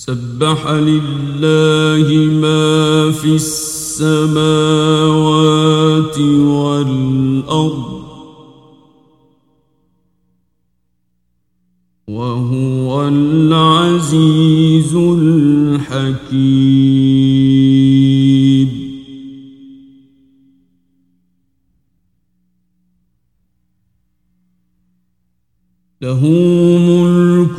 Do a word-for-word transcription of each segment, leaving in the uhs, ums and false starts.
سبح لله ما في السماوات والأرض وهو العزيز الحكيم. له ملك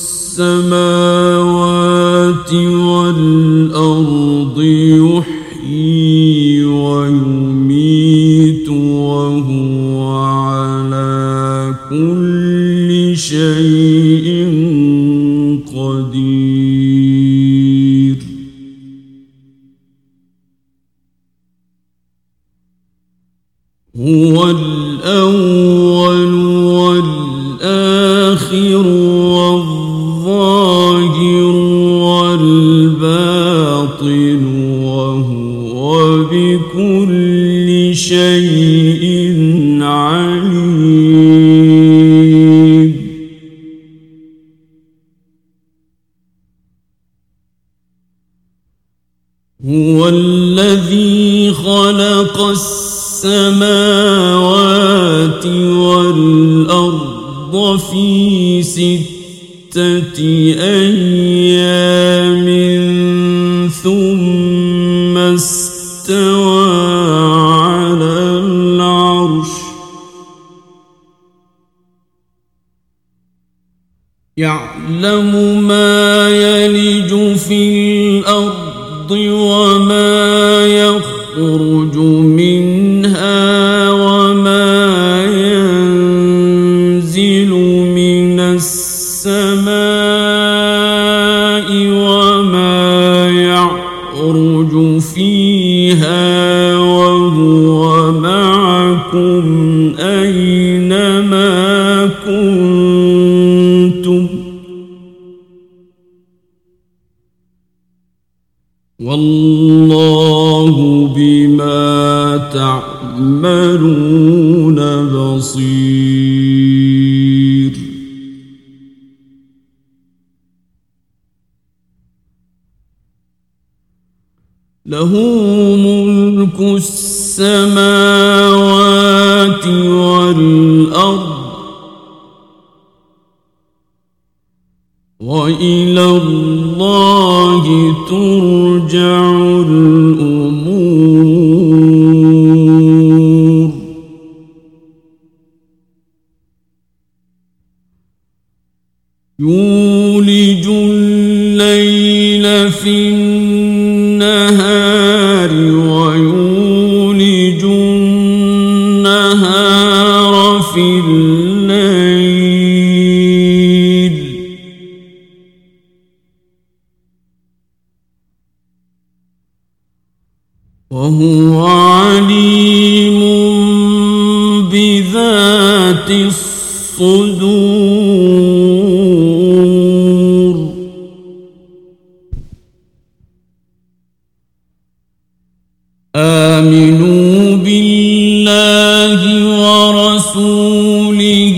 السماوات والأرض يحيي ويميت وهو على كل شيء قدير. هو الأول والآخر والظاهر والباطن وهو بكل شيء عليم. هو الذي خلق السماوات والأرض في ستة أيام ثم استوى على العرش يعلم ما يلج في الأرض وما يخرج منها وما ينزل من السماء وما يعرج فيها وهو معكم أينما كنتم والله بما تعملون بصير. له ملك السماوات والأرض وإلى الله ترجع الأمور. يولج الليل في النهار ويولج النهار في الليل وهو عليم بذات الصدور. آمنوا بالله ورسوله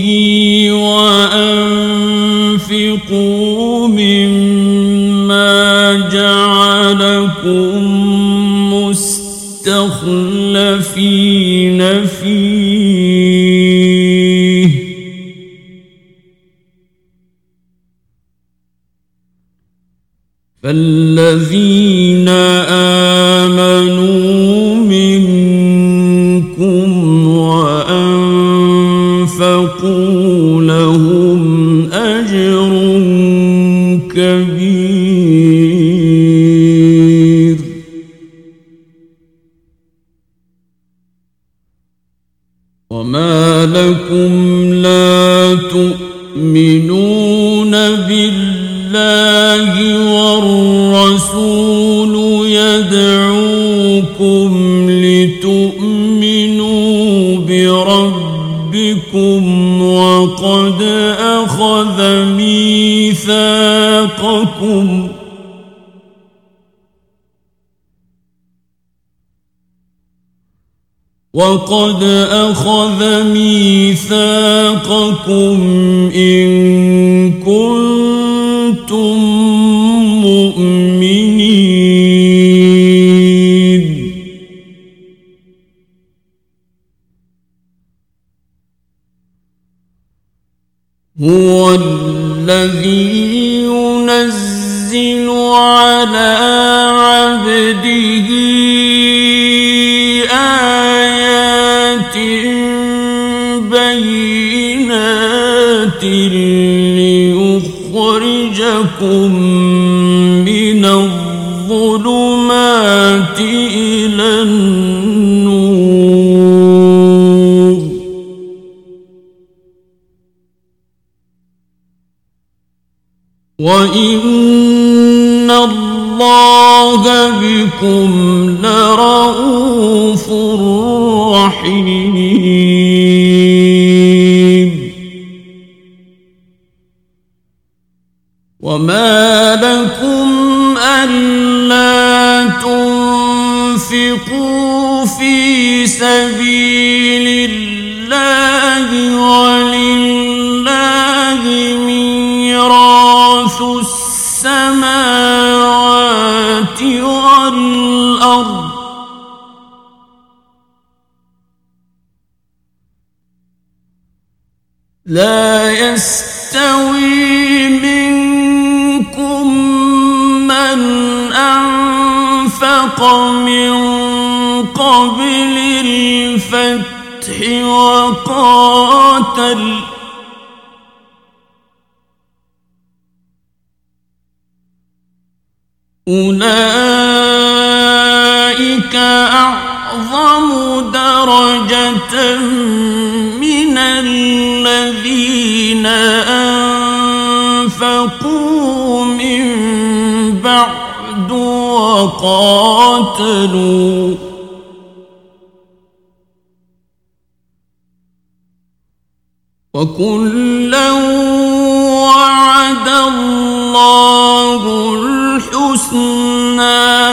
وأنفقوا مما جعلكم مستخلفين فيه فالذين آمنوا منكم وأنفقوا لهم أجر كبير. وما لكم لا تؤمنون بالله والرسول يدعوكم لتؤمنوا بربكم وقد أخذ ميثاقكم وقد أخذ ميثاقكم إن كنتم هو الذي ينزل على عبده آيات بينات ليخرجكم من الظلمات إلى النور وإن الله بكم لرءوف رحيم وما لكم ألا تنفقوا في سبيل الله ولله ميراث السماوات والأرض لا يستوي منكم من أنفق من قبل الفتح وقاتل أولئك أعظم درجة من الذين أنفقوا من بعد وقاتلوا وكلا وعد الله الحسنى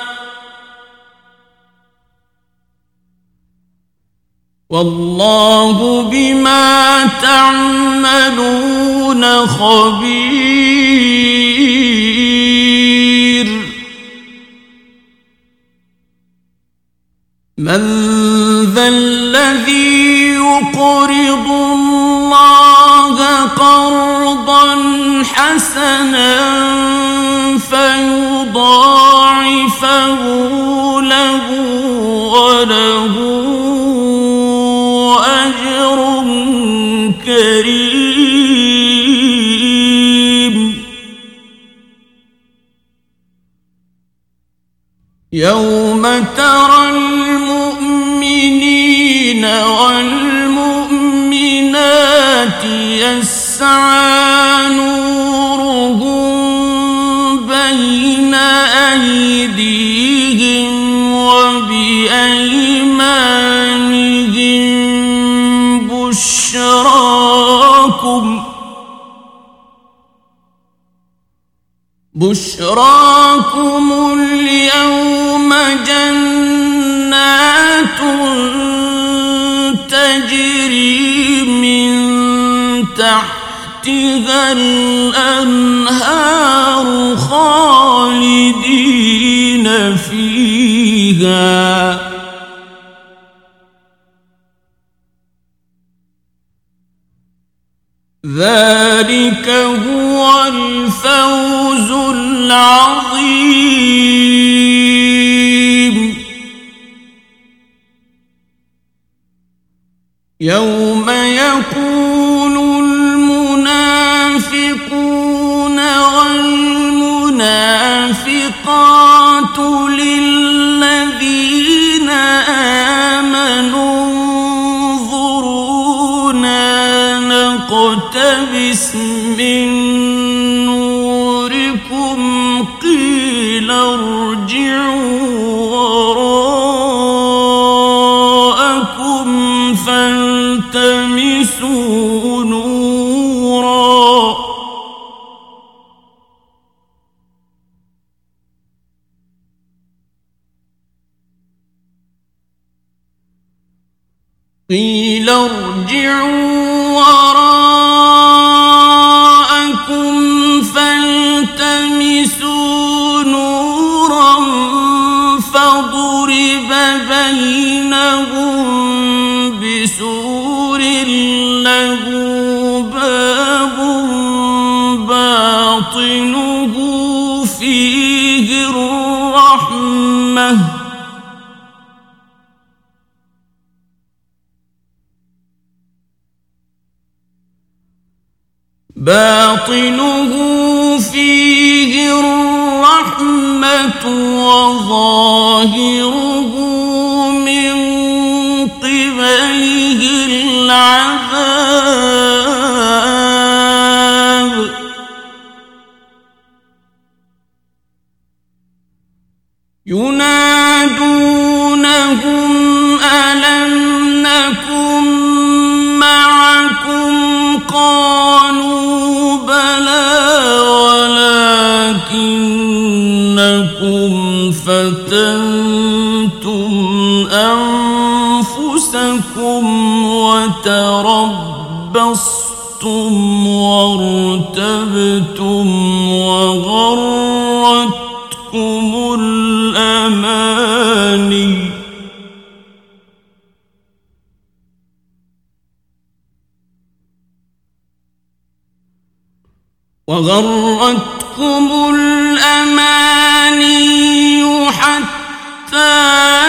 والله بما تعملون خبير من ذا الذي يقرض الله قرضا حسنا فيضاعفه له وله أجر كريم يوم ترى المؤمنين والمؤمنات يسعى نورهم بين أيديهم وبأيمانهم بشراكم بشراكم اليوم جنات تجري من تحتها الأنهار خالدين فيها ذلك هو الفوز العظيم يوم يقول المنافقون والمنافقات للذين آمنوا انظرونا نقتبس من نوركم قيل ارجعوا وراءكم فالتمسوا نورا قيل ارجعوا وراءكم فالتمسوا نورا فضرب بينهم بسور له باب فيه الرحمة باطنه فيه الرحمة وظاهره من قبله العذاب ينادونهم ألم نكن معكم قالوا بلى ولكنكم فتنتم أنفسكم وتربصتم وارتبتم وغرتكم الأماني وغرتكم الأماني حتى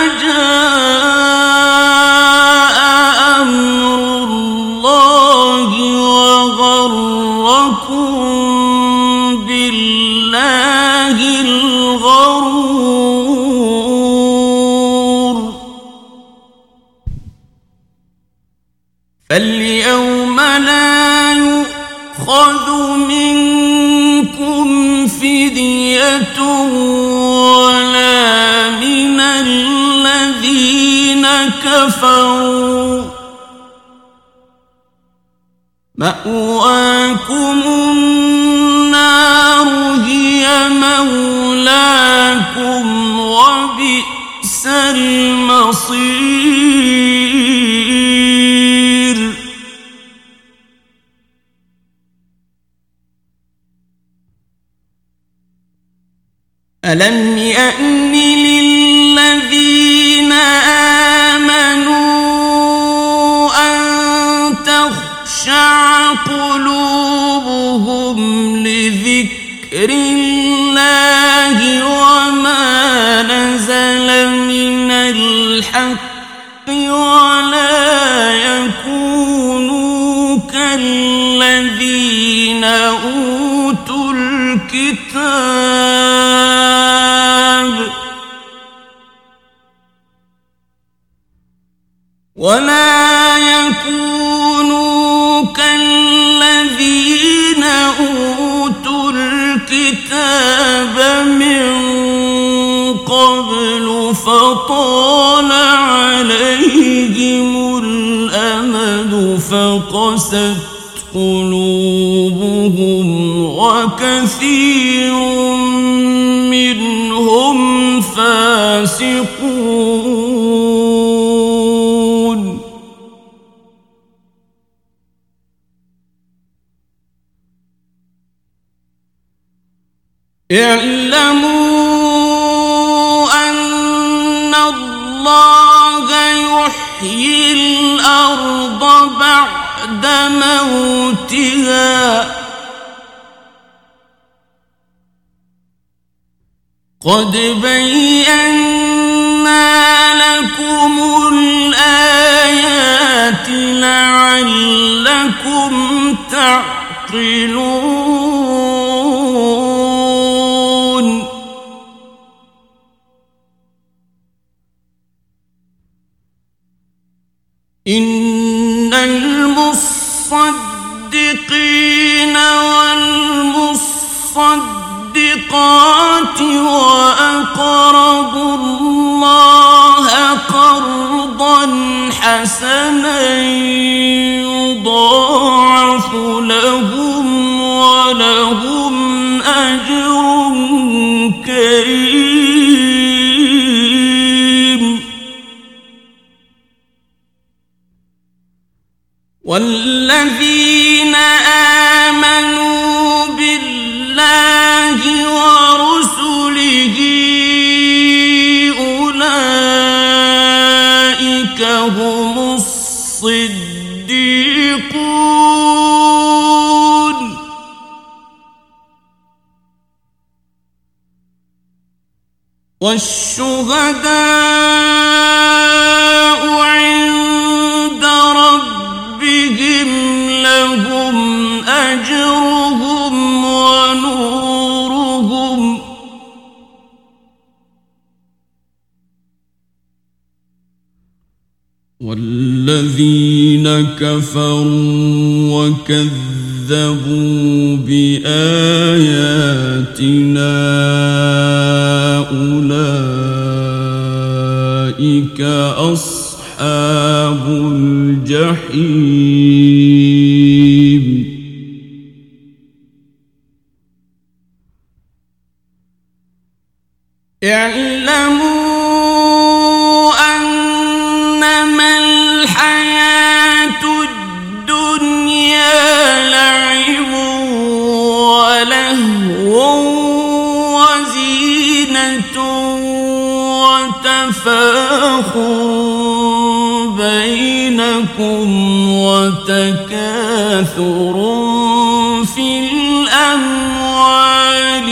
جاء أمر الله وغركم بالله الغرور فاليوم لا يؤخذ منكم فدية ولا من الذين كفروا مأواكم النار هي مولاكم وبئس المصير ألم يأن للذين آمنوا أن تخشع قلوبهم لذكر الله وما نزل من الحق ولا يكونوا كالذين أوتوا الكتاب ولا يكونوا كالذين أوتوا الكتاب من قبل فطال عليهم الأمد فقست قلوبهم وكثير منهم فاسقون اعلموا أن الله يحيي الأرض بعد موتها قد بينا لكم الآيات لعلكم تعقلون إن المصدقين والمصدقات وأقرضوا الله قرضا حسنا يضاعف لهم ولهم أجر كريم والذين آمنوا بالله ورسله أولئك هم الصديقون والشهداء عند ربهم لهم أجرهم ونورهم والذين كفروا وكذبوا بآياتنا أولئك أصحاب الجحيم اعلموا أنما الحياة الدنيا لعب ولهو وزينة وتفاخر بينكم وتكاثر في الأموال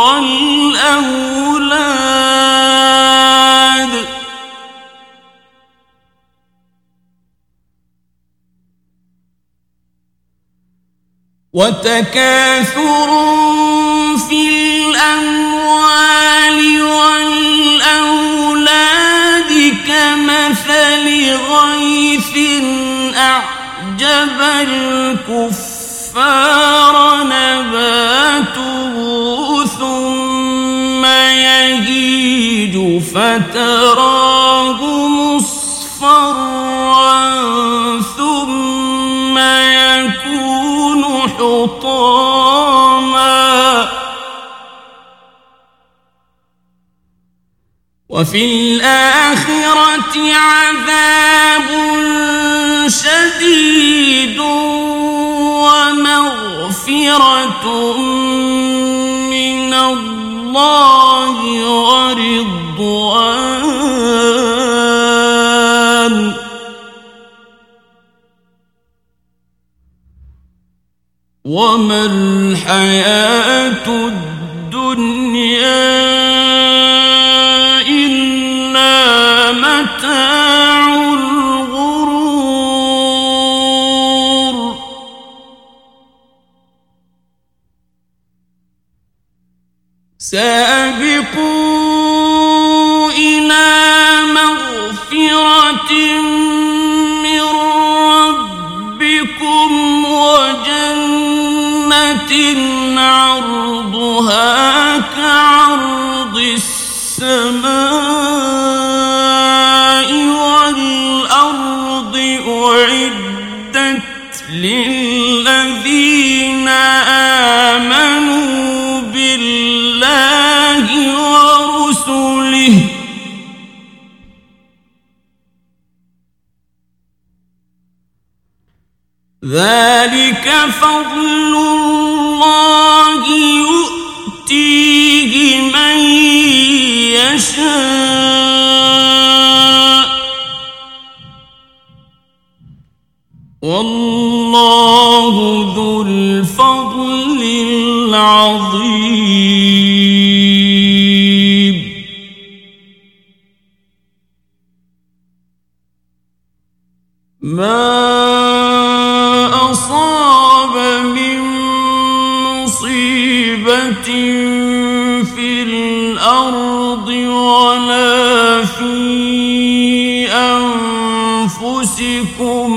والأولاد وتكاثر في الأموال والأولاد كمثل غيث أعجب الكفار نباته ثم يهيج فتراه مصفرا ثم يكون حطاما وفي الآخرة عذاب شديد ومغفرة من الله ورضوان وما الحياة الدنيا إلا متاع الغرور سابقوا إلى مغفرة من ربكم وجنة عرضها كعرض السماء والأرض أعدت للذين آمنوا بالله ورسله ذلك فضل الله يؤتيه من يشاء والله ذو الفضل العظيم ما أصاب من مصيبة في الأرض ولا في أنفسكم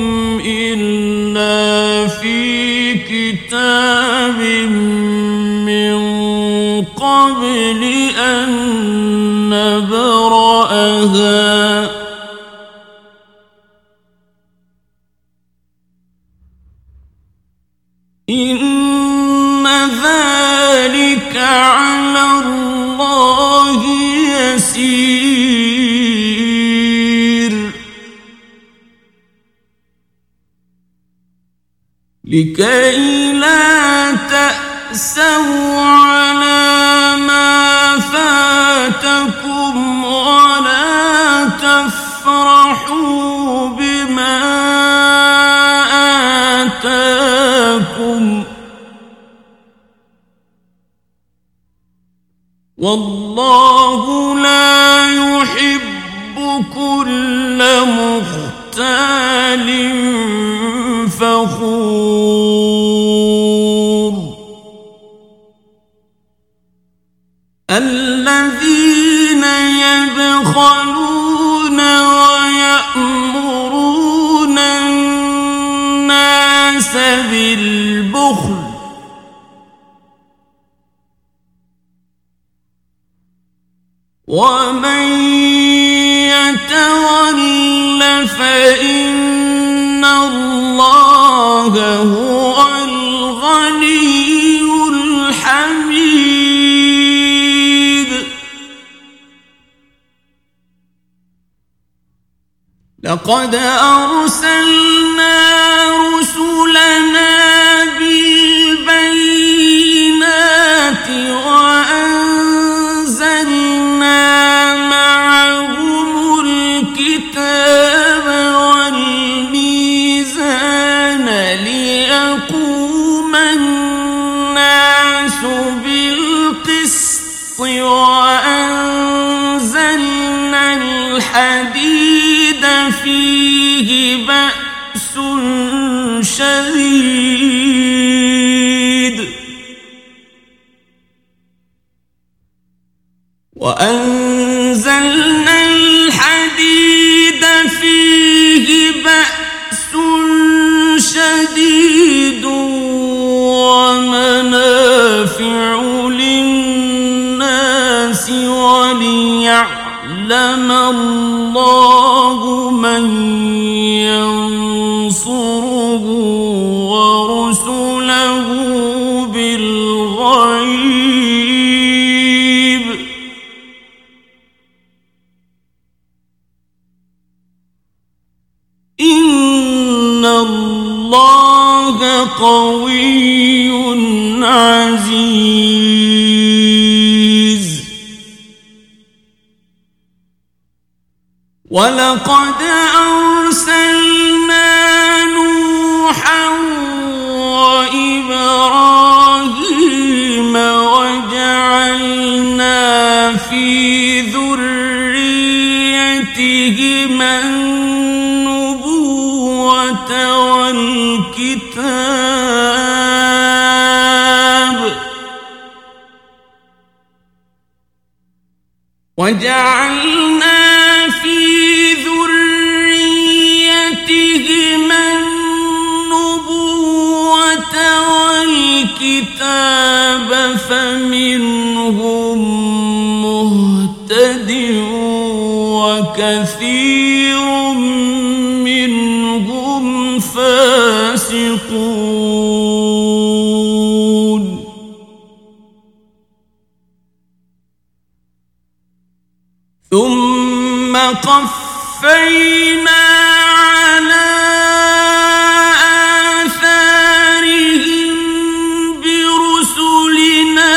إلا في كتاب من قبل أن نبرأها إن ذلك على الله يسير لكي لا تأسوا على ما فاتكم ولا تفرحوا بما آتاكم والله لا يحب كل مختال فخور الذين يبخلون ويأمرون الناس بالبخل ومن يتول فإن الله هو الغني الحميد لقد أرسلنا رسلنا بالبينات وأنزلنا معهم الكتاب والميزان ليقوم الناس بالقسط وأنزلنا الحديد فيه بأس شديد وأنزلنا الحديد فيه بأس شديد ومنافع للناس وليعلم الله من ينصره ورسله بالغيب إن الله قوي عزيز ولقد أرسلنا نوحا وإبراهيم وجعلنا في ذريتهما النبوة والكتاب وجعلنا في ذريتهما النبوة والكتاب فمنهم مهتد وكثير منهم فاسقون ثم قفينا على آثارهم برسلنا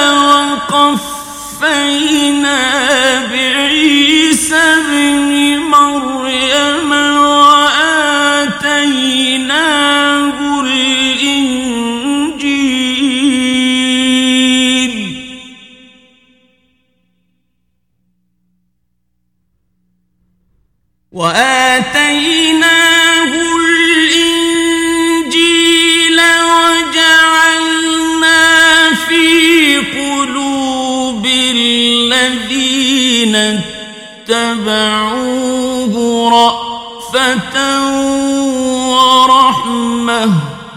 وقفينا بعيسى ابن مريم وآتيناه الإنجيل وآتيناه الإنجيل وجعلنا في قلوب الذين اتبعوه رأفة ورحمة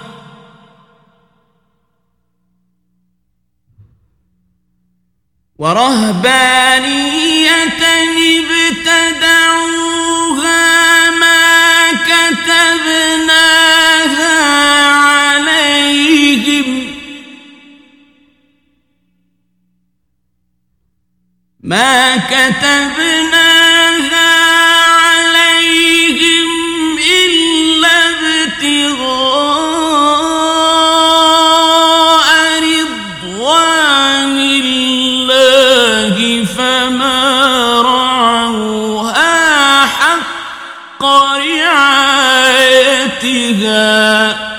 ورهبانية ابتدعوها ما كتبناها عليهم ما كتبناها عليهم إلا ابتغاء رضوان الله فما رعوها حق رعايتها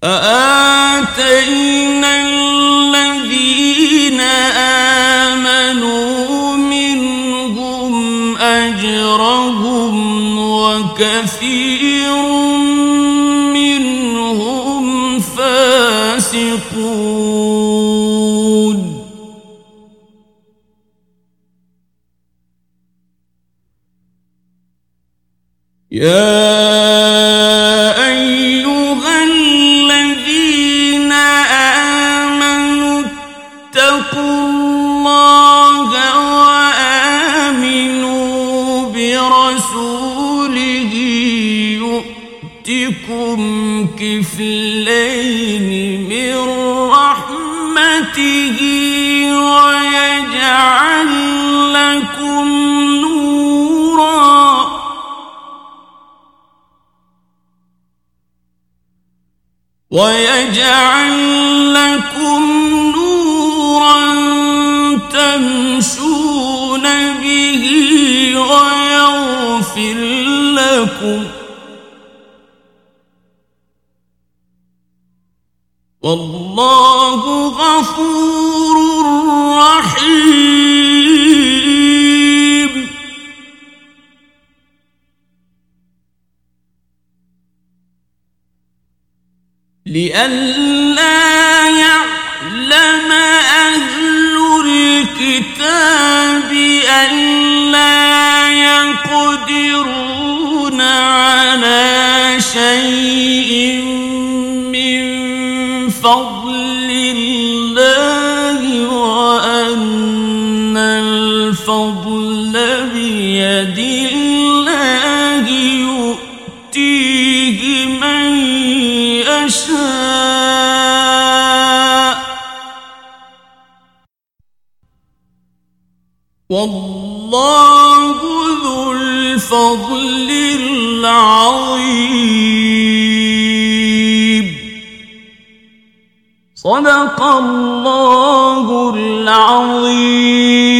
أآتينا الذين آمنوا منهم أجرهم وكثير منهم فاسقون يا أيها الذين آمنوا اتقوا الله وآمنوا برسوله يؤتكم كفلين من رحمته ويجعل لكم نورا ويجعل لكم نورا تمشون به ويغفر لكم والله غفور رحيم لئلا يعلم أهل الكتاب ألا يقدرون على شيء من فضل الله وأن الفضل بيد الله يؤتيه من يشاء والله ذو الفضل العظيم صدق الله العظيم.